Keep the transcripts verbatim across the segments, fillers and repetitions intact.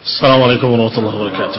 السلام عليكم ورحمة الله وبركاته.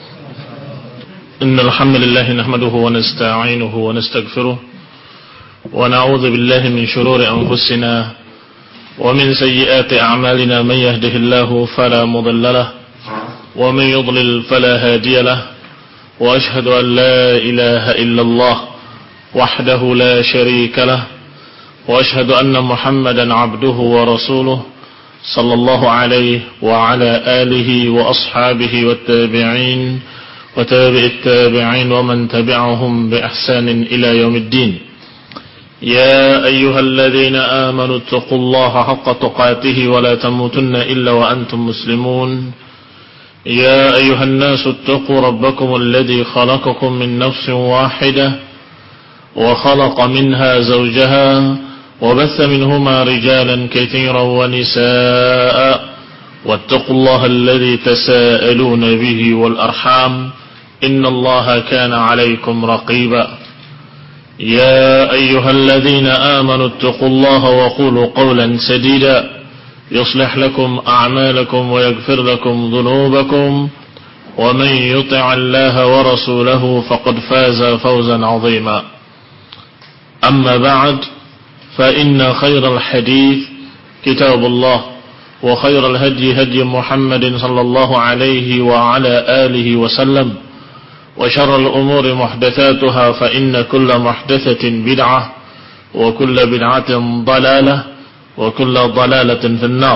إن الحمد لله نحمده ونستعينه ونستغفره ونعوذ بالله من شرور أنفسنا ومن سيئات أعمالنا. من يهده الله فلا مضل له ومن يضلل فلا هادي له وأشهد أن لا إله إلا الله وحده لا شريك له وأشهد أن محمدا عبده ورسوله صلى الله عليه وعلى آله وأصحابه والتابعين وتابع التابعين ومن تبعهم بإحسان إلى يوم الدين. يا أيها الذين آمنوا اتقوا الله حق تقاته ولا تموتن إلا وأنتم مسلمون. يا أيها الناس اتقوا ربكم الذي خلقكم من نفس واحدة وخلق منها زوجها وبث منهما رجالا كثيرا ونساء واتقوا الله الذي تساءلون به والأرحام إن الله كان عليكم رقيبا. يا أيها الذين آمنوا اتقوا الله وقولوا قولا سديدا يصلح لكم أعمالكم ويغفر لكم ذنوبكم ومن يطع الله ورسوله فقد فاز فوزا عظيما. أما بعد فإن خير الحديث كتاب الله وخير الهدي هدي محمد صلى الله عليه وعلى آله وسلم وشر الأمور محدثاتها فإن كل محدثة بدعة وكل بدعة ضلالة وكل ضلالة في النار.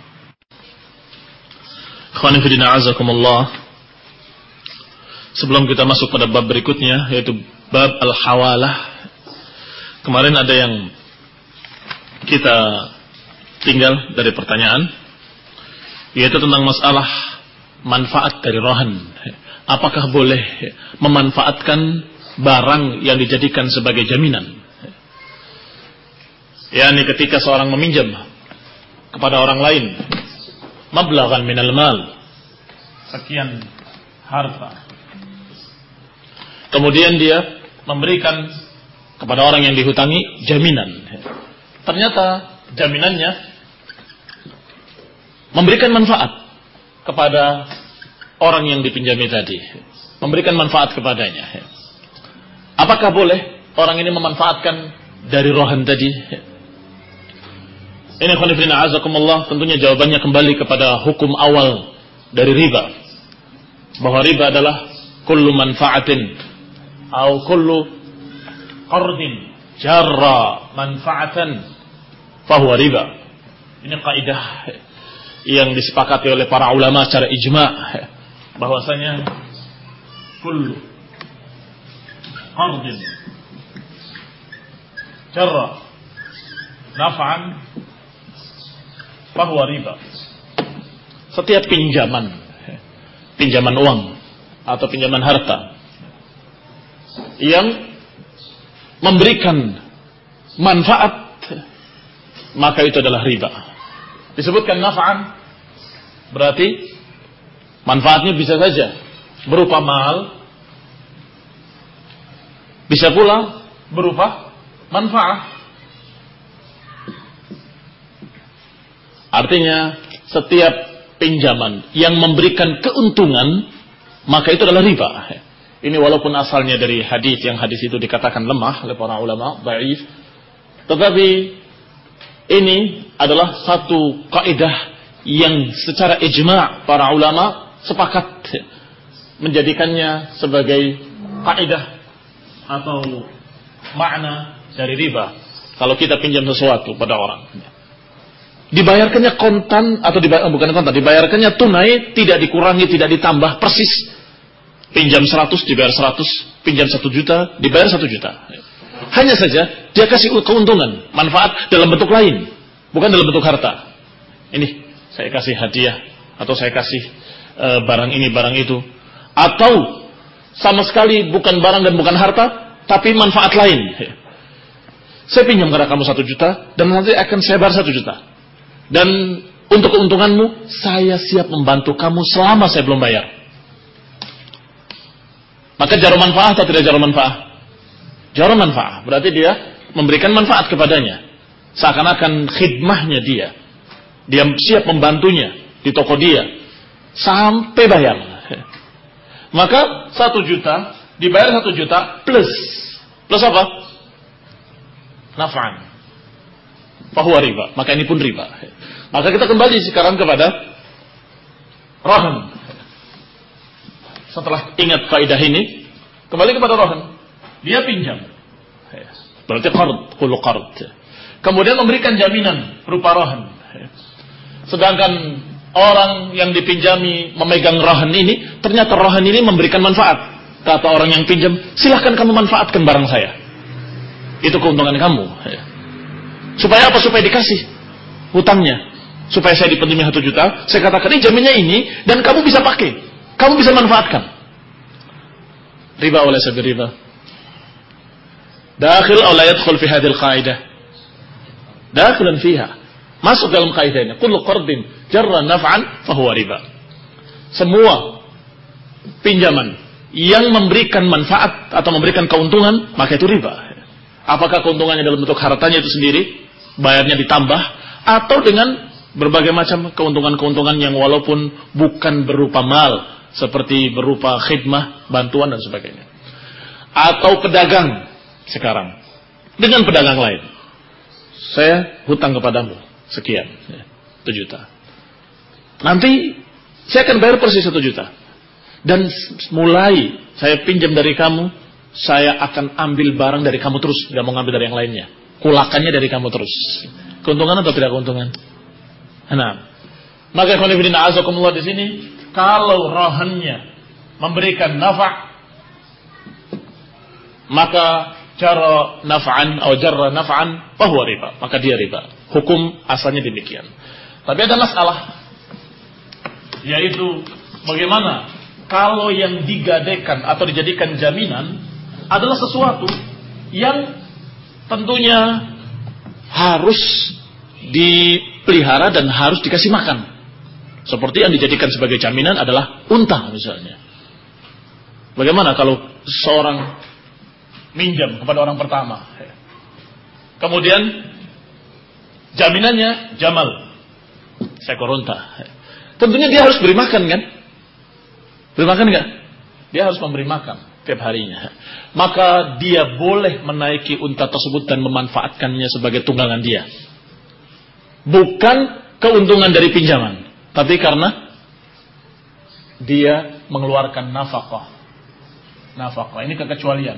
Ikhwani fillah azakumullah. Sebelum kita masuk pada bab berikutnya yaitu bab al-hawalah, kemarin ada yang kita tinggal dari pertanyaan, yaitu tentang masalah manfaat dari rohan. Apakah boleh memanfaatkan barang yang dijadikan sebagai jaminan? yakni ketika seorang meminjam kepada orang lain mablaghan minal mal, sekian harta, kemudian dia memberikan kepada orang yang dihutangi jaminan. Ternyata jaminannya memberikan manfaat kepada orang yang dipinjami tadi, memberikan manfaat kepadanya. Apakah boleh orang ini memanfaatkan dari rohan tadi? Ini khonifrina azakumullah, tentunya jawabannya kembali kepada hukum awal dari riba, bahwa riba adalah kullu manfaatin atau kullu qardin jarra manfaatan fahuwa riba. Ini kaidah yang disepakati oleh para ulama secara ijma', bahwasanya kullu qardin jarra naf'an fahuwa riba. Setiap pinjaman, pinjaman uang atau pinjaman harta yang memberikan manfaat, maka itu adalah riba. Disebutkan naf'an, berarti manfaatnya bisa saja berupa mal, bisa pula berupa manfaat. Artinya setiap pinjaman yang memberikan keuntungan, maka itu adalah riba. Ini walaupun asalnya dari hadis, yang hadis itu dikatakan lemah oleh para ulama, dhaif, tetapi ini adalah satu kaidah yang secara ijma' para ulama sepakat menjadikannya sebagai kaidah atau makna dari riba. Kalau kita pinjam sesuatu pada orang, dibayarkannya kontan atau dibayar, bukan kontan, dibayarkannya tunai, tidak dikurangi, tidak ditambah, persis. Pinjam seratus dibayar seratus, pinjam satu juta dibayar satu juta. Hanya saja dia kasih keuntungan, manfaat dalam bentuk lain, bukan dalam bentuk harta. Ini saya kasih hadiah, atau saya kasih e, barang ini, barang itu, atau sama sekali bukan barang dan bukan harta, tapi manfaat lain. Saya pinjam kepada kamu satu juta dan nanti akan saya bayar satu juta. Dan untuk keuntunganmu, saya siap membantu kamu selama saya belum bayar. Maka jarum manfaat atau tidak jarum manfaat? Jarum manfaat. Berarti dia memberikan manfaat kepadanya. Seakan-akan khidmahnya dia. Dia siap membantunya di toko dia. sampai bayar. Maka satu juta dibayar satu juta plus plus apa? Naf'an. Fahuwa riba. Maka ini pun riba. Maka kita kembali sekarang kepada rahan. Setelah ingat kaidah ini, kembali kepada rahan. Dia pinjam. Berarti qard, qulu qard. Kemudian memberikan jaminan berupa rahan. Sedangkan orang yang dipinjami memegang rahan ini, ternyata rahan ini memberikan manfaat. Kata orang yang pinjam, silahkan kamu manfaatkan barang saya. Itu keuntungan kamu. Supaya apa? Supaya dikasih hutangnya. Supaya saya dipinjami satu juta, saya katakan ini jaminnya ini, dan kamu bisa pakai. Kamu bisa manfaatkan. Riba oleh sabi riba. Dakhil atau la yadkhul fi hadhihi al-qaidah. Dakhilan fiha. Masuk dalam kaidah ini. Kullu qardin jarra naf'an fahuwa riba. Semua pinjaman yang memberikan manfaat atau memberikan keuntungan, maka itu riba. Apakah keuntungannya dalam bentuk hartanya itu sendiri, bayarnya ditambah, atau dengan berbagai macam keuntungan-keuntungan yang walaupun bukan berupa mal, seperti berupa khidmah, bantuan dan sebagainya. Atau pedagang sekarang dengan pedagang lain. Saya hutang kepadamu sekian, satu juta. Nanti saya akan bayar persis satu juta. Dan mulai saya pinjam dari kamu, saya akan ambil barang dari kamu terus, nggak mau ngambil dari yang lainnya. Kulakannya dari kamu terus. Keuntungan atau tidak keuntungan? Nah, maka khonifidin a'azakumullah di sini, kalau rahannya memberikan nafa', maka cara naf'an atau jarra naf'an fahuwa riba, maka dia riba. Hukum asalnya demikian. Tapi ada masalah, yaitu bagaimana kalau yang digadaikan atau dijadikan jaminan adalah sesuatu yang tentunya harus dipelihara dan harus dikasih makan. Seperti yang dijadikan sebagai jaminan adalah unta misalnya. Bagaimana kalau seorang minjam kepada orang pertama, kemudian jaminannya jamal, seekor unta. Tentunya dia harus beri makan kan? Beri makan enggak? Dia harus memberi makan tiap harinya. Maka dia boleh menaiki unta tersebut dan memanfaatkannya sebagai tunggangan dia. Bukan keuntungan dari pinjaman, tapi karena dia mengeluarkan nafkah. Nafkah ini kekecualian.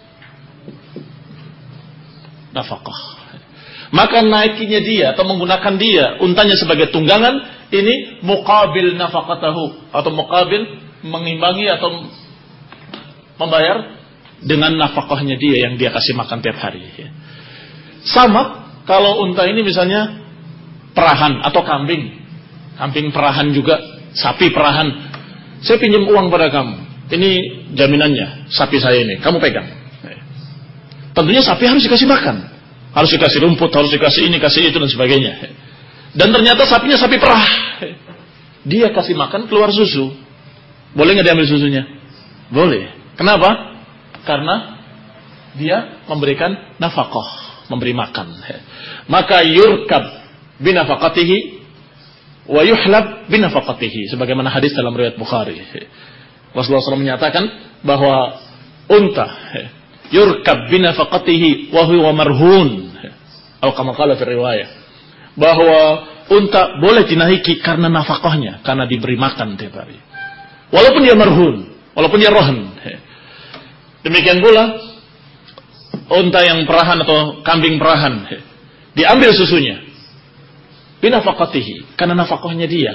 Nafkah. Maka naikinya dia atau menggunakan dia untanya sebagai tunggangan ini muqabil nafaqatahu atau muqabil mengimbangi atau membayar dengan nafkahnya dia yang dia kasih makan tiap hari. Sama kalau unta ini misalnya perahan atau kambing, kambing perahan juga, sapi perahan. Saya pinjam uang pada kamu, ini jaminannya sapi saya ini, kamu pegang. Tentunya sapi harus dikasih makan, harus dikasih rumput, harus dikasih ini, kasih itu dan sebagainya. Dan ternyata sapinya sapi perah, dia kasih makan keluar susu, boleh nggak diambil susunya? Boleh. Kenapa? Karena dia memberikan nafkah, memberi makan. Maka yurkab binafaqatihi wa yuhlab binafaqatihi, sebagaimana hadis dalam riwayat Bukhari. Rasulullah shallallahu alaihi wasallam menyatakan bahwa unta yurkab binafaqatihi wa huwa marhun, atau kama qala fi riwayah, bahwa unta boleh dinaiki karena nafkahnya, karena diberi makan tiap hari. Walaupun dia marhun, walaupun dia rohan. Demikian pula unta yang perahan atau kambing perahan, diambil susunya binafaqatihi, karena nafkahnya dia.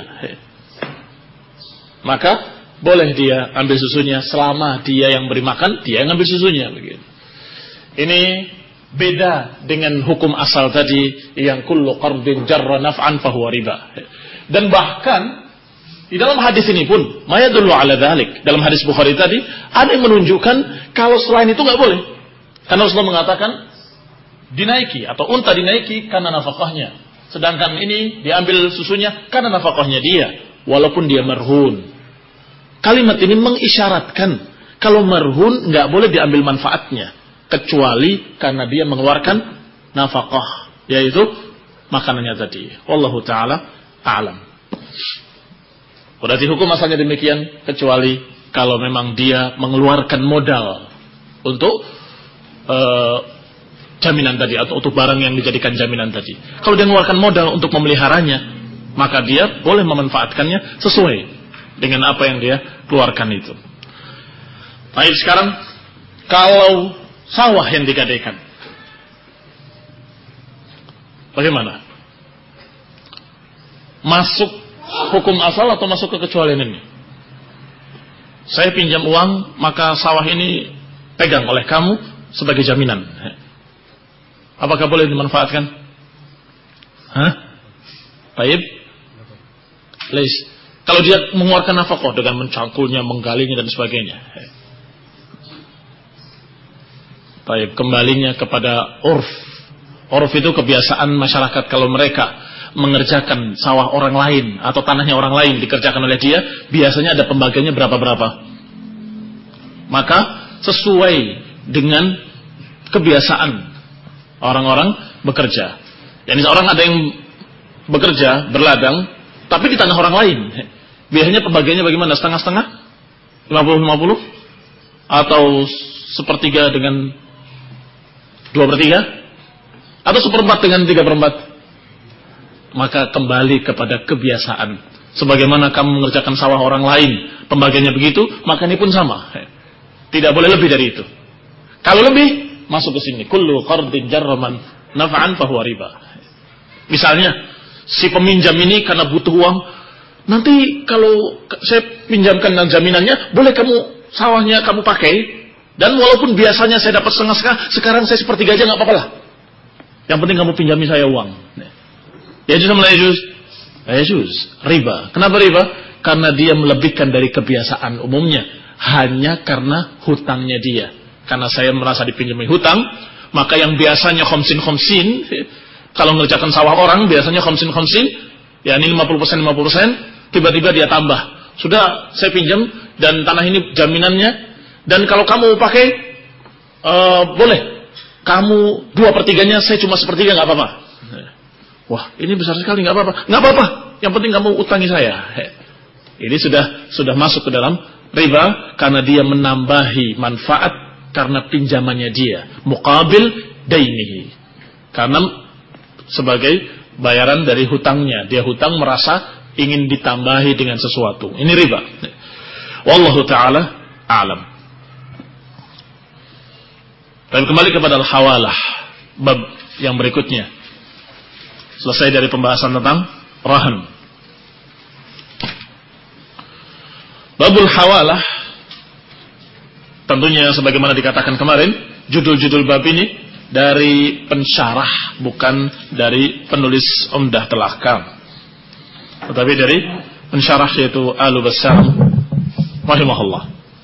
Maka boleh dia ambil susunya selama dia yang beri makan, dia yang ambil susunya begitu. Ini beda dengan hukum asal tadi yang kullu qardin jarra naf'an fahuwa riba. Dan bahkan di dalam hadis ini pun mayadullu ala dzalik, dalam hadis Bukhari tadi ada yang menunjukkan kalau selain itu enggak boleh. Karena Rasulullah mengatakan dinaiki atau unta dinaiki karena nafkahnya. Sedangkan ini diambil susunya karena nafkahnya dia walaupun dia marhun. Kalimat ini mengisyaratkan kalau marhun enggak boleh diambil manfaatnya kecuali karena dia mengeluarkan nafkah, yaitu makanannya tadi. Wallahu taala a'lam. Berarti hukum asalnya demikian, kecuali kalau memang dia mengeluarkan modal untuk uh, jaminan tadi, atau untuk barang yang dijadikan jaminan tadi. Kalau dia mengeluarkan modal untuk memeliharanya, maka dia boleh memanfaatkannya sesuai dengan apa yang dia keluarkan itu. Baik, sekarang kalau sawah yang digadaikan, bagaimana? Masuk hukum asal atau masuk ke kecualian ini? Saya pinjam uang, maka sawah ini pegang oleh kamu sebagai jaminan. Apakah boleh dimanfaatkan? Hah? Baik. Leis. Kalau dia mengeluarkan nafkah dengan mencangkulnya, menggalinya dan sebagainya. Baik, kembalinya kepada urf. Urf itu kebiasaan masyarakat, kalau mereka mengerjakan sawah orang lain atau tanahnya orang lain dikerjakan oleh dia, biasanya ada pembagiannya berapa-berapa. Maka sesuai dengan kebiasaan orang-orang bekerja. Jadi orang ada yang bekerja berladang tapi di tanah orang lain, biasanya pembagiannya bagaimana? Setengah-setengah? lima puluh lima puluh? Atau sepertiga dengan dua per tiga? Atau seperempat dengan tiga per empat? Maka kembali kepada kebiasaan. Sebagaimana kamu mengerjakan sawah orang lain, pembagiannya begitu, maka ini pun sama. Tidak boleh lebih dari itu. Kalau lebih, masuk ke sini. Kullu qardin jarraman naf'an fahuwa riba. Misalnya, si peminjam ini karena butuh uang, nanti kalau saya pinjamkan dan jaminannya, boleh kamu sawahnya kamu pakai, dan walaupun biasanya saya dapat setengah-setengah, sekarang saya sepertiga aja nggak apa-apa lah. Yang penting kamu pinjami saya uang. Ya juz sama la yajuz? La yajuz. Riba. Kenapa riba? Karena dia melebihkan dari kebiasaan umumnya. Hanya karena hutangnya dia. Karena saya merasa dipinjami hutang, maka yang biasanya khomsin-khomsin, kalau mengerjakan sawah orang, biasanya khomsin-khomsin, ya ini lima puluh persen lima puluh persen, tiba-tiba dia tambah. Sudah saya pinjam, dan tanah ini jaminannya, dan kalau kamu pakai, uh, boleh. Kamu dua pertiganya, saya cuma sepertiga, nggak apa-apa. Wah, ini besar sekali, nggak apa-apa, nggak apa-apa. Yang penting kamu utangi saya. Ini sudah sudah masuk ke dalam riba karena dia menambahi manfaat karena pinjamannya dia, muqabil dainihi. Karena sebagai bayaran dari hutangnya, dia hutang merasa ingin ditambahi dengan sesuatu. Ini riba. Wallahu taala a'lam. Dan kembali kepada al-hawalah, bab yang berikutnya. Selesai dari pembahasan tentang rahan. Babul hawalah, tentunya sebagaimana dikatakan kemarin, judul-judul bab ini dari pensyarah, bukan dari penulis Umdah Al-Ahkam, tetapi dari pensyarah, yaitu Al-Bassam rahimahullah.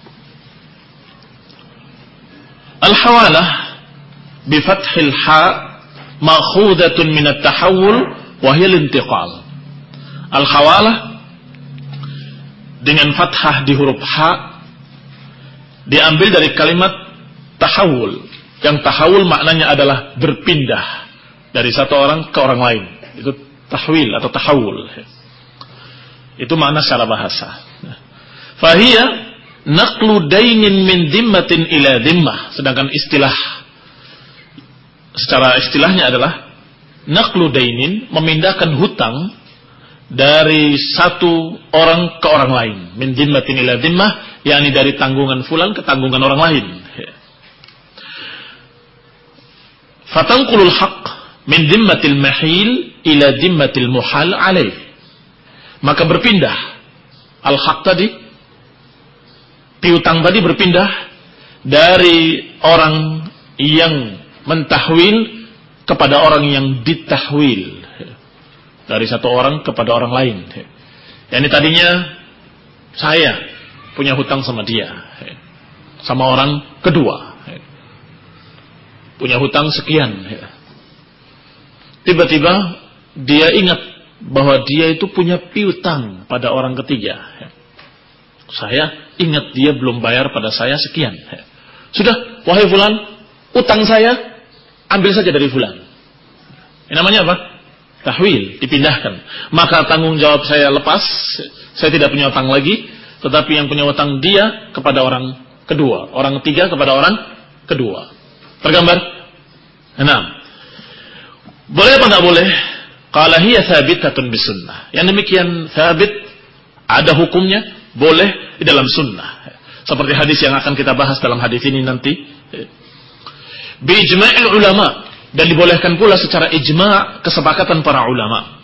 Al-hawalah bifathil ha' makhudatun minat tahawul wahil intiqal. Al-hawalah dengan fathah di huruf ha diambil dari kalimat tahawul. Yang tahawul maknanya adalah berpindah dari satu orang ke orang lain. Itu tahwil atau tahawul. Itu makna secara bahasa. Fahiyya naqlu dainin min dhimmatin ila dhimmah. Sedangkan istilah secara istilahnya adalah naqlu dainin, memindahkan hutang dari satu orang ke orang lain. Min dhimmatin ila dhimmah, yakni dari tanggungan fulan ke tanggungan orang lain. Fatanqulul haqq min dhimmatil mahil ila dhimmatil muhal alaih. Maka berpindah al-haq tadi, piutang tadi berpindah dari orang yang mentahwil kepada orang yang ditahwil, dari satu orang kepada orang lain. Yani tadinya saya punya hutang sama dia, sama orang kedua, punya hutang sekian. Tiba-tiba dia ingat bahwa dia itu punya piutang pada orang ketiga. Saya ingat dia belum bayar pada saya sekian. Sudah, wahai fulan, utang saya ambil saja dari fulan. Ini namanya apa? Tahwil, dipindahkan. Maka tanggung jawab saya lepas, Saya tidak punya utang lagi, tetapi yang punya utang dia kepada orang kedua, orang ketiga kepada orang kedua. Tergambar? Enam. Boleh apa enggak boleh? Qala hiya thabitatun bisunnah. Yang demikian thabit, ada hukumnya, boleh di dalam sunnah. Seperti hadis yang akan kita bahas dalam hadis ini nanti. Bi ijma'il ulama, dan dibolehkan pula secara ijma' kesepakatan para ulama.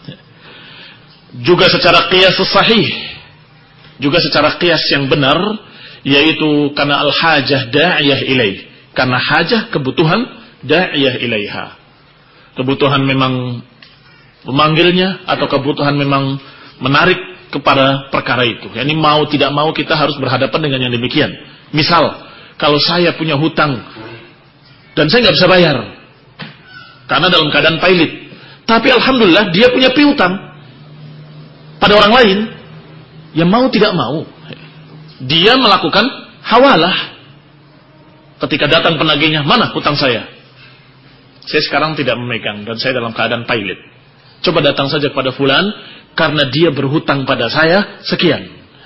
Juga secara qiyas sahih, juga secara qiyas yang benar, yaitu karena al-hajah da'iyah ilaih, karena hajah kebutuhan da'iyah ilaiha. Kebutuhan memang memanggilnya, atau kebutuhan memang menarik kepada perkara itu. Yani mau tidak mau kita harus berhadapan dengan yang demikian. Misal, kalau saya punya hutang dan saya nggak bisa bayar karena dalam keadaan pailit, tapi alhamdulillah dia punya piutang pada orang lain, yang mau tidak mau dia melakukan hawalah. Ketika datang penagihnya, mana hutang saya? Saya sekarang tidak memegang dan saya dalam keadaan pailit. Coba datang saja kepada fulan, karena dia berhutang pada saya sekian.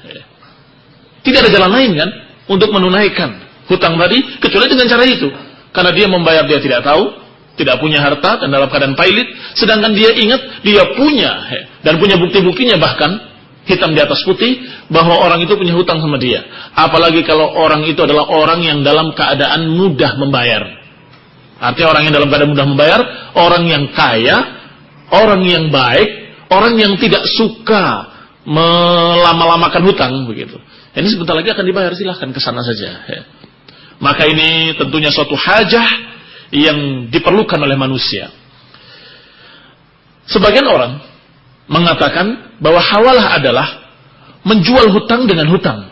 Tidak ada jalan lain kan untuk menunaikan hutang tadi kecuali dengan cara itu. Karena dia membayar dia tidak tahu, tidak punya harta dan dalam keadaan pailit, sedangkan dia ingat dia punya dan punya bukti-buktinya, bahkan hitam di atas putih bahwa orang itu punya hutang sama dia. Apalagi kalau orang itu adalah orang yang dalam keadaan mudah membayar. Artinya orang yang dalam keadaan mudah membayar, orang yang kaya, orang yang baik, orang yang tidak suka melama-lamakan hutang begitu. Ini sebentar lagi akan dibayar, silahkan ke sana saja. Ya. Maka ini tentunya suatu hajah yang diperlukan oleh manusia. Sebagian orang mengatakan bahwa hawalah adalah menjual hutang dengan hutang.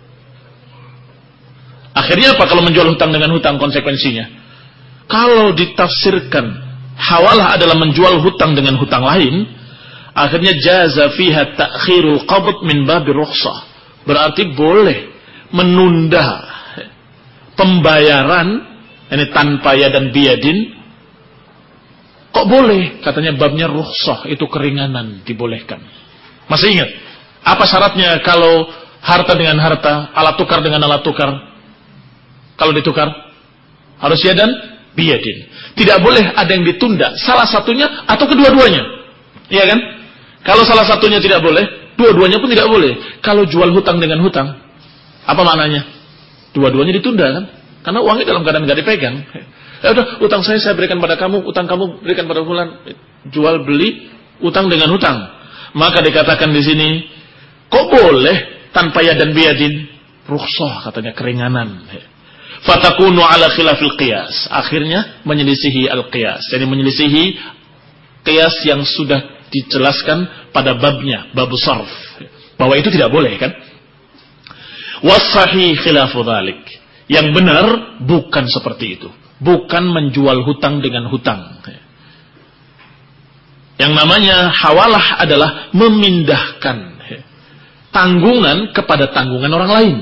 Akhirnya apa kalau menjual hutang dengan hutang konsekuensinya? Kalau ditafsirkan hawalah adalah menjual hutang dengan hutang lain, akhirnya jaza fiha ta'khirul qabd min babir rukhsah. Berarti boleh menunda pembayaran ini tanpa ya dan biadin. Kok boleh? Katanya babnya rukhsah, itu keringanan, dibolehkan. Masih ingat? Apa syaratnya kalau harta dengan harta, alat tukar dengan alat tukar? Kalau ditukar harus ya dan biadin. Tidak boleh ada yang ditunda, salah satunya atau kedua-duanya. Iya kan? Kalau salah satunya tidak boleh, dua-duanya pun tidak boleh. Kalau jual hutang dengan hutang, apa maknanya? Dua-duanya ditunda kan? Karena uangnya dalam keadaan nggak dipegang. Ya udah, utang saya saya berikan pada kamu, utang kamu berikan pada fulan. Jual beli utang dengan hutang. Maka dikatakan di sini, kok boleh tanpa ya dan biadin? Rukhsah, katanya keringanan. Fatakunu ala khilafil qiyas. Akhirnya menyelisihi al-qiyas. Jadi menyelisihi qiyas yang sudah dijelaskan pada babnya, bab sarf, bahwa itu tidak boleh kan? Was-sahih khilafu dzalik. Yang benar bukan seperti itu. Bukan menjual hutang dengan hutang. Yang namanya hawalah adalah memindahkan tanggungan kepada tanggungan orang lain.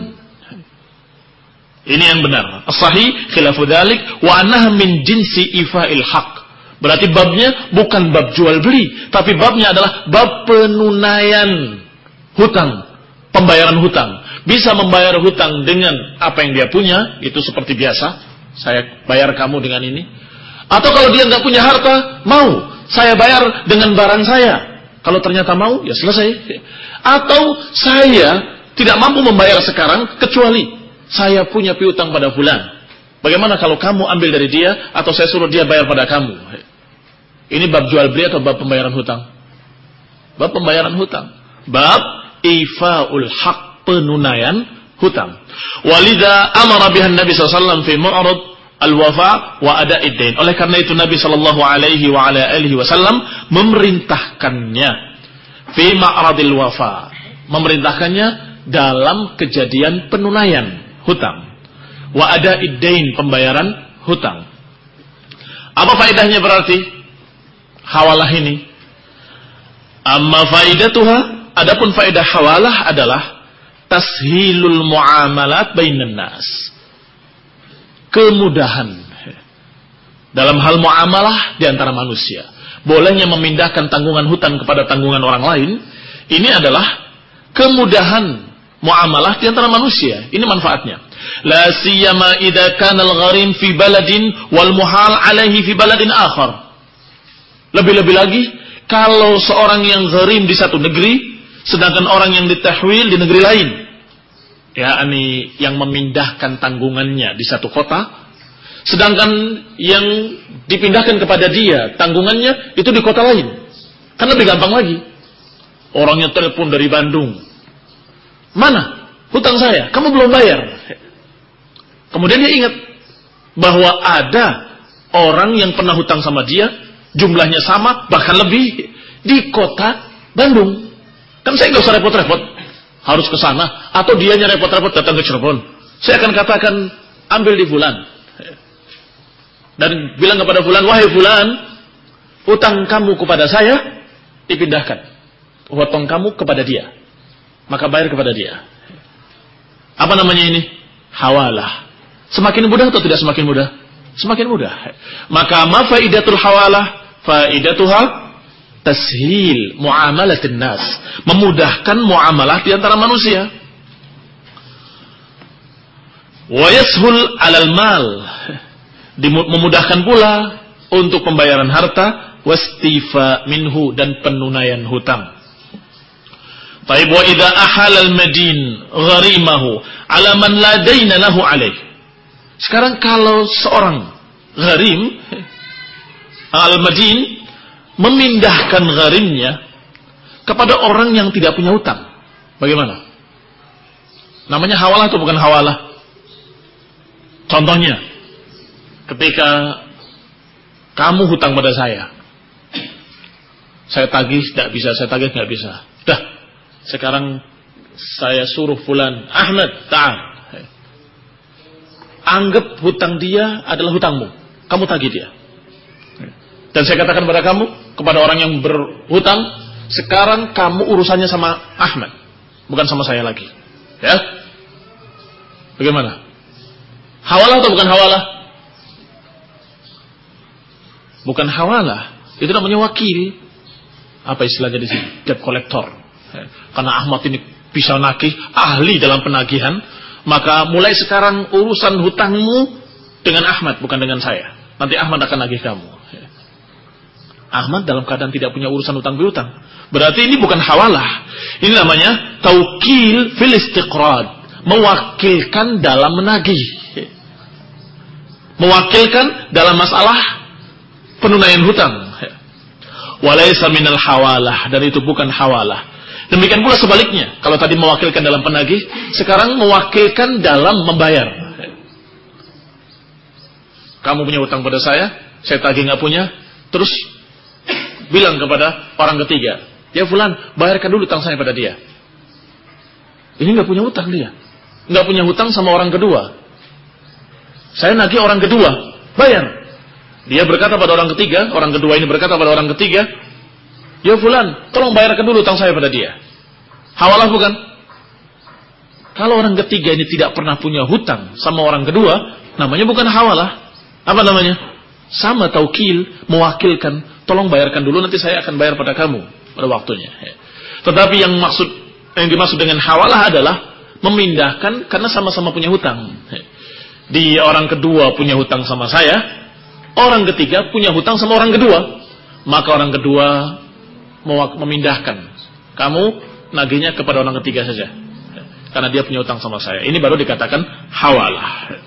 Ini yang benar. As-sahih khilafu dzalik wa annaha min jinsi ifa'il haq. Berarti babnya bukan bab jual beli, tapi babnya adalah bab penunaian hutang, pembayaran hutang. Bisa membayar hutang dengan apa yang dia punya, itu seperti biasa, saya bayar kamu dengan ini. Atau kalau dia nggak punya harta, mau saya bayar dengan barang saya. Kalau ternyata mau, ya selesai. Atau saya tidak mampu membayar sekarang, kecuali saya punya piutang pada fulan. Bagaimana kalau kamu ambil dari dia, atau saya suruh dia bayar pada kamu? Ini bab jual beli atau bab pembayaran hutang? Bab pembayaran hutang. Bab ifa'ul haq, penunaian hutang. Walidha amara bihan Nabi sallallahu alaihi wasallam fi mu'rad al-wafa wa ada'id dain. Oleh karena itu Nabi sallallahu alaihi wa ala alihi wasallam memerintahkannya fi ma'radil wafa. Memerintahkannya dalam kejadian penunaian hutang. Wa ada'id dain, pembayaran hutang. Apa faedahnya berarti hawalah ini? Amma faidatuha, adapun faedah hawalah adalah tashilul muamalat bainan nas. Kemudahan dalam hal muamalah di antara manusia. Bolehnya memindahkan tanggungan hutang kepada tanggungan orang lain, ini adalah kemudahan muamalah di antara manusia. Ini manfaatnya. La siyama idza kana al-gharim fi baladin wal muhal alaihi fi baladin akhar. Lebih-lebih lagi kalau seorang yang gharim di satu negeri sedangkan orang yang ditahwil di negeri lain. Ya, ini yang memindahkan tanggungannya di satu kota, sedangkan yang dipindahkan kepada dia tanggungannya itu di kota lain. Kan lebih gampang lagi. Orangnya telepon dari Bandung. Mana hutang saya? Kamu belum bayar. Kemudian dia ingat bahwa ada orang yang pernah hutang sama dia, jumlahnya sama, bahkan lebih, di kota Bandung. Kan saya nggak usah repot-repot harus ke sana, atau dianya repot-repot datang ke Cirebon. Saya akan katakan ambil di Fulan dan bilang kepada Fulan, wahai Fulan, hutang kamu kepada saya dipindahkan, hutang kamu kepada dia, maka bayar kepada dia. Apa namanya ini? Hawalah. Semakin mudah atau tidak semakin mudah? Semakin mudah. Maka ma faidatul hawalah? Faidatuha tashil muamalatin nas, memudahkan muamalah di antara manusia. Wa yashul 'alal mal, memudahkan pula untuk pembayaran harta, wastifa minhu, dan penunaian hutang. Taib wa idza ahala al-madin gharimahu 'ala man la daina lahu alaih. Sekarang kalau seorang gharim al-madin memindahkan gharimnya kepada orang yang tidak punya hutang, bagaimana? Namanya hawalah atau bukan hawalah? Contohnya, ketika kamu hutang pada saya, saya tagih tidak bisa, saya tagih tidak bisa. Dah, sekarang saya suruh Fulan, Ahmad, ta'al, anggap hutang dia adalah hutangmu, kamu tagih dia. Dan saya katakan kepada kamu, kepada orang yang berhutang, sekarang kamu urusannya sama Ahmad, bukan sama saya lagi. Ya? Bagaimana? Hawalah atau bukan hawalah? Bukan hawalah. Itu namanya wakil. Apa istilahnya di sini? Debt collector. Ya. Karena Ahmad ini bisa nagih, ahli dalam penagihan, maka mulai sekarang urusan hutangmu dengan Ahmad, bukan dengan saya. Nanti Ahmad akan nagih kamu. Ya. Ahmad dalam keadaan tidak punya urusan hutang piutang. Berarti ini bukan hawalah. Ini namanya taukil fil istiqrad, mewakilkan dalam menagih, mewakilkan dalam masalah penunaian hutang. Walaysa minal hawalah, dan itu bukan hawalah. Demikian pula sebaliknya, kalau tadi mewakilkan dalam penagih, sekarang mewakilkan dalam membayar. Kamu punya hutang pada saya, saya tagih nggak punya, terus bilang kepada orang ketiga, ya Fulan, bayarkan dulu hutang saya pada dia. Ini nggak punya hutang dia, nggak punya hutang sama orang kedua. Saya nagih orang kedua, bayar. Dia berkata pada orang ketiga, orang kedua ini berkata pada orang ketiga, ya Fulan, tolong bayarkan dulu hutang saya pada dia. Hawalah bukan? Kalau orang ketiga ini tidak pernah punya hutang sama orang kedua, namanya bukan hawalah. Apa namanya? Sama taukil, mewakilkan, tolong bayarkan dulu, nanti saya akan bayar pada kamu pada waktunya. Tetapi yang maksud yang dimaksud dengan hawalah adalah memindahkan karena sama-sama punya hutang. Di orang kedua punya hutang sama saya, orang ketiga punya hutang sama orang kedua, maka orang kedua memindahkan, kamu nagihnya kepada orang ketiga saja, karena dia punya hutang sama saya. Ini baru dikatakan hawalah.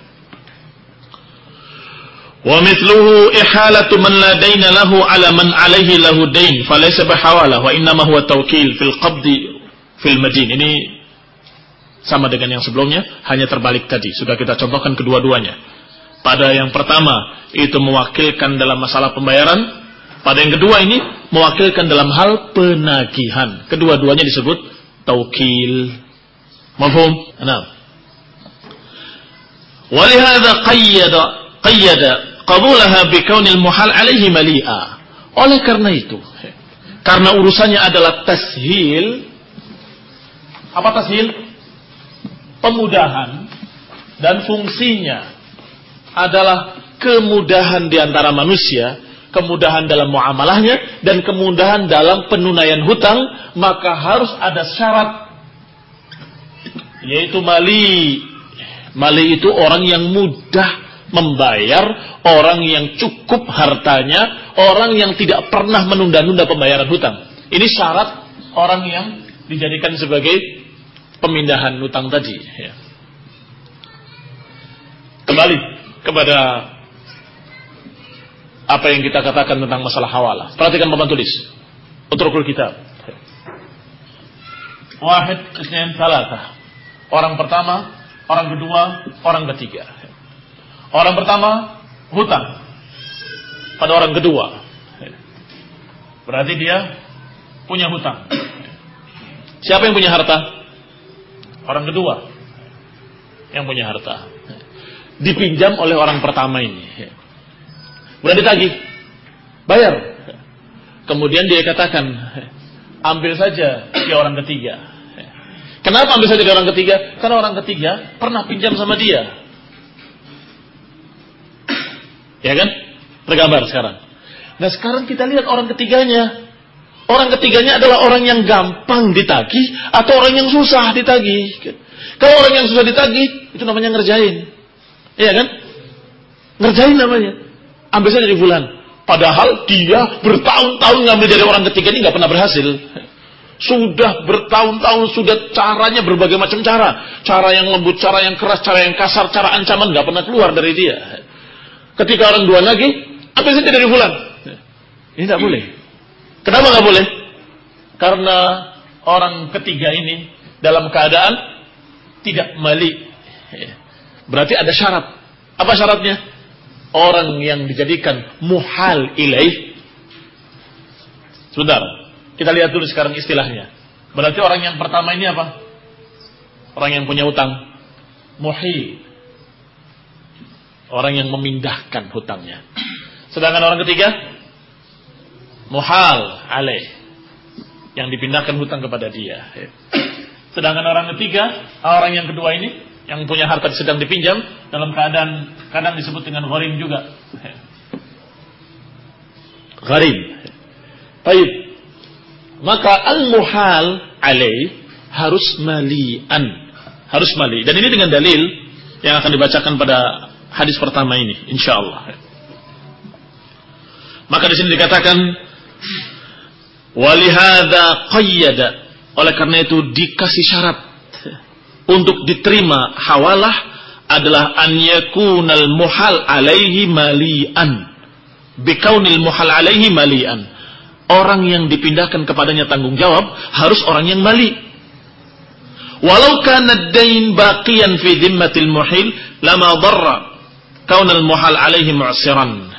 Wa mithluhu ihalatu man la dayna lahu ala man alayhi lahu dayn falaysa bihawalah wa innama huwa tawkil fil qabdi fil madin. Ini sama dengan yang sebelumnya, hanya terbalik tadi. Sudah kita contohkan kedua-duanya. Pada yang pertama itu mewakilkan dalam masalah pembayaran, pada yang kedua ini mewakilkan dalam hal penagihan. Kedua-duanya disebut tawkil. Mafhum? Nah. Wa lihadza qayyada qayyada qabulaha bi kaunil muhal alaihi mali'a. Oleh karena itu, karena urusannya adalah tashil. Apa tashil? Pemudahan, dan fungsinya adalah kemudahan di antara manusia, kemudahan dalam muamalahnya dan kemudahan dalam penunaian hutang, maka harus ada syarat yaitu mali. Mali itu orang yang mudah membayar, orang yang cukup hartanya, orang yang tidak pernah menunda-nunda pembayaran hutang. Ini syarat orang yang dijadikan sebagai pemindahan hutang tadi. Ya. Kembali kepada apa yang kita katakan tentang masalah hawalah. Perhatikan papan tulis. Utrukul kitab. Wahid, isnain, salatah. Orang pertama, orang kedua, orang ketiga. Orang pertama, hutang pada orang kedua. Berarti dia punya hutang. Siapa yang punya harta? Orang kedua yang punya harta. Dipinjam oleh orang pertama ini. Udah ditagih, bayar. Kemudian dia katakan, ambil saja ke orang ketiga. Kenapa ambil saja ke orang ketiga? Karena orang ketiga pernah pinjam sama dia. Ya kan? Tergambar sekarang. Nah sekarang kita lihat orang ketiganya. Orang ketiganya adalah orang yang gampang ditagih atau orang yang susah ditagih. Kalau orang yang susah ditagih, itu namanya ngerjain. Iya kan? Ngerjain namanya. Ambil saja di bulan. Padahal dia bertahun-tahun ngambil dari orang ketiga ini nggak pernah berhasil. Sudah bertahun-tahun, sudah caranya berbagai macam cara. Cara yang lembut, cara yang keras, cara yang kasar, cara ancaman nggak pernah keluar dari dia. Ketika orang dua lagi, ambil saja dari bulan. Ini nggak boleh. Kenapa nggak boleh? Karena orang ketiga ini dalam keadaan tidak mali. Berarti ada syarat. Apa syaratnya? Orang yang dijadikan muhal ilaih. Sebentar, kita lihat dulu sekarang istilahnya. Berarti orang yang pertama ini apa? Orang yang punya hutang. Muhil. Orang yang memindahkan hutangnya. Sedangkan orang ketiga, muhal alaih. Yang dipindahkan hutang kepada dia. Sedangkan orang ketiga, orang yang kedua ini, yang punya harta sedang dipinjam dalam keadaan kadang disebut dengan gharim juga. Gharim. Baik. Maka al-muhal alaih harus mali'an. Harus mali. Dan ini dengan dalil yang akan dibacakan pada hadis pertama ini, insyaallah. Maka di sini dikatakan walihada qayyada. Oleh karena itu dikasih syarat untuk diterima hawalah adalah an yakunal muhal alaihi mali'an. Bikaunil muhal alaihi mali'an. Orang yang dipindahkan kepadanya tanggung jawab harus orang yang mali. Walau kana ad-dain baqiyan fi dhimmatil muhil lama darra kaunal muhal alaihi mu'siran.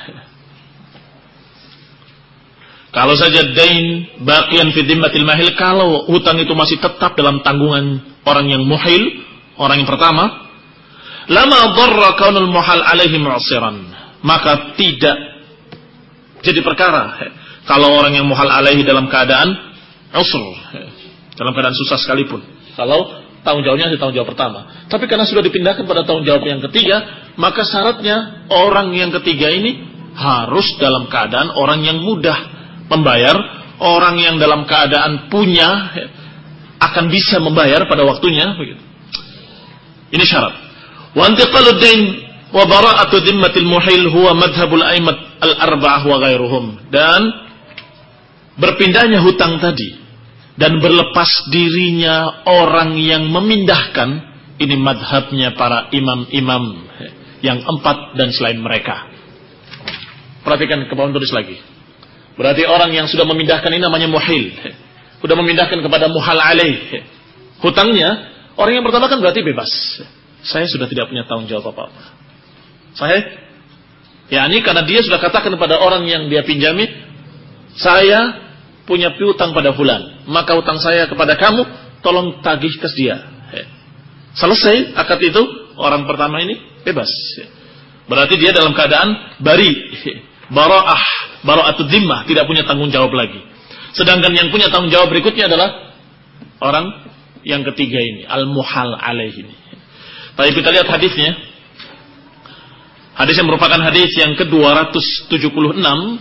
Kalau saja dain baqiyan fi dhimmatil mahil, kalau hutang itu masih tetap dalam tanggungan orang yang muhil, orang yang pertama, lama dharra kaunul muhal alaihi mu'siran, maka tidak jadi perkara kalau orang yang muhal alaihi dalam keadaan usr, dalam keadaan susah sekalipun. Kalau tanggung jawabnya di tanggung jawab pertama. Tapi karena sudah dipindahkan pada tanggung jawab yang ketiga, maka syaratnya orang yang ketiga ini harus dalam keadaan orang yang mudah membayar, orang yang dalam keadaan punya akan bisa membayar pada waktunya. Ini syarat. Wa intiqalud dain wa bara'atu dhimmatil muhil huwa madhhabul a'immat al-arba'ah wa ghairuhum. Dan berpindahnya hutang tadi dan berlepas dirinya orang yang memindahkan, ini madhabnya para imam-imam yang empat dan selain mereka. Perhatikan ke bawah tulis lagi. Berarti orang yang sudah memindahkan ini namanya muhil. Sudah memindahkan kepada muhal alaih. Hutangnya, orang yang pertama kan berarti bebas. Saya sudah tidak punya tanggung jawab apa-apa. Saya, ya ini karena dia sudah katakan kepada orang yang dia pinjami, saya punya piutang pada fulan. Maka hutang saya kepada kamu, tolong tagih ke dia. Selesai akad itu, orang pertama ini bebas. Berarti dia dalam keadaan bari. Bara'ah, bara'atud dhimmah, tidak punya tanggung jawab lagi. Sedangkan yang punya tanggung jawab berikutnya adalah orang yang ketiga ini, al-muhal alaih ini. Tapi kita lihat hadisnya. Hadis yang merupakan hadis yang ke dua ratus tujuh puluh enam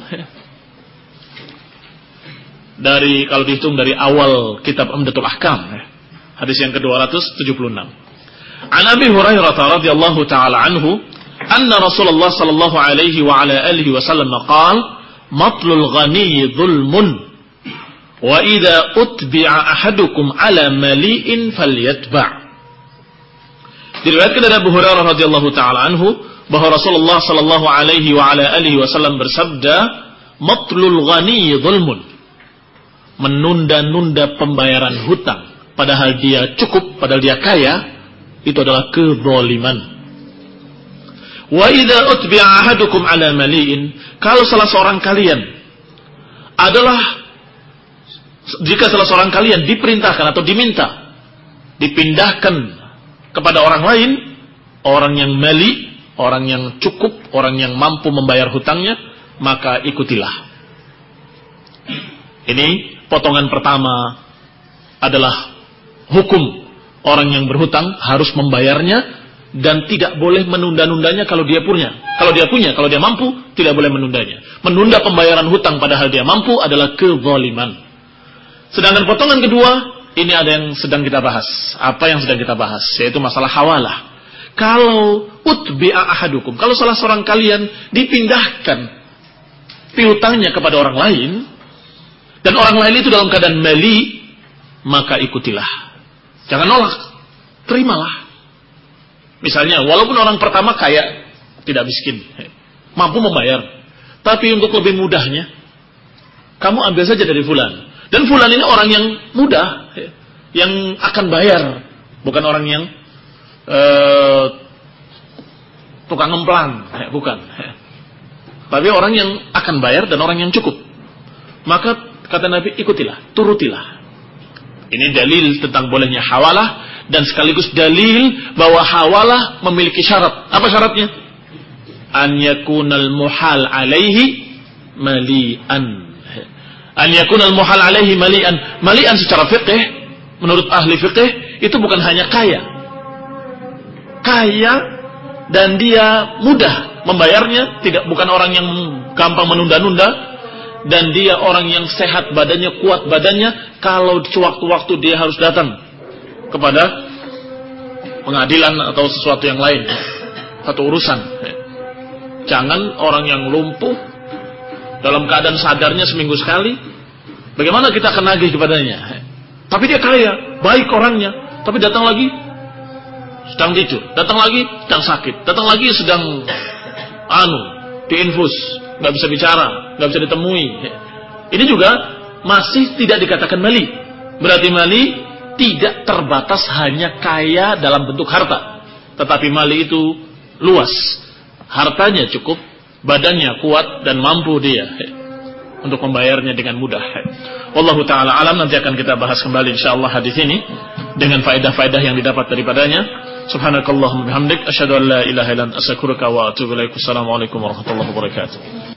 dari, kalau dihitung dari awal kitab Umdatul Ahkam, Hadis yang ke dua ratus tujuh puluh enam. An Abi Hurairah radhiyallahu taala anhu, anna Rasulullah sallallahu alaihi wa ala alihi wasallam qala, matlul ghani dhulmun, wa idza utbi'a ahadukum ala mali'in falyatba'. Diriwayatkan dari Abu Hurairah radhiyallahu taala anhu bahwa Rasulullah sallallahu alaihi wa ala alihi wasallam bersabda, matlul ghani dhulmun, menunda-nunda pembayaran hutang padahal dia cukup, padahal dia kaya, itu adalah kezaliman. Wa idza utbi'a ahadukum ala mali'in, kalau salah seorang kalian adalah jika salah seorang kalian diperintahkan atau diminta dipindahkan kepada orang lain, orang yang mali, orang yang cukup, orang yang mampu membayar hutangnya, maka ikutilah. Ini potongan pertama adalah hukum orang yang berhutang harus membayarnya dan tidak boleh menunda-nundanya kalau dia punya. Kalau dia punya, kalau dia mampu, tidak boleh menundanya. Menunda pembayaran hutang padahal dia mampu adalah kezaliman. Sedangkan potongan kedua, ini ada yang sedang kita bahas. Apa yang sedang kita bahas? Yaitu masalah hawalah. Kalau utbi'a ahadukum, kalau salah seorang kalian dipindahkan piutangnya kepada orang lain, dan orang lain itu dalam keadaan mali, maka ikutilah. Jangan nolak, terimalah. Misalnya, walaupun orang pertama kaya, tidak miskin, mampu membayar, tapi untuk lebih mudahnya, kamu ambil saja dari fulan. Dan fulan ini orang yang mudah, yang akan bayar, bukan orang yang uh, tukang ngemplang, bukan. Tapi orang yang akan bayar dan orang yang cukup. Maka kata Nabi, ikutilah, turutilah. Ini dalil tentang bolehnya hawalah dan sekaligus dalil bahwa hawalah memiliki syarat. Apa syaratnya? An yakunal muhal alaihi mali'an. An yakunal muhal alaihi mali'an. Mali'an secara fiqh, menurut ahli fiqh, itu bukan hanya kaya. Kaya dan dia mudah membayarnya, tidak bukan orang yang gampang menunda-nunda. Dan dia orang yang sehat badannya, kuat badannya, kalau sewaktu-waktu dia harus datang kepada pengadilan atau sesuatu yang lain, satu urusan. Jangan orang yang lumpuh dalam keadaan sadarnya seminggu sekali, bagaimana kita akan nagih kepadanya? Tapi dia kaya, baik orangnya, tapi datang lagi sedang tidur, datang lagi sedang sakit, datang lagi sedang anu diinfus, nggak bisa bicara, nggak bisa ditemui. Ini juga masih tidak dikatakan mali. Berarti mali tidak terbatas hanya kaya dalam bentuk harta, tetapi mali itu luas. Hartanya cukup, badannya kuat dan mampu dia untuk membayarnya dengan mudah. Wallahu taala alam. Nanti akan kita bahas kembali insyaallah hadis ini dengan faedah-faedah yang didapat daripadanya. Subhanakallahumma bihamdik asyhadu an la ilaha illa anta astaghfiruka wa atubu ilaik. Assalamualaikum warahmatullahi wabarakatuh.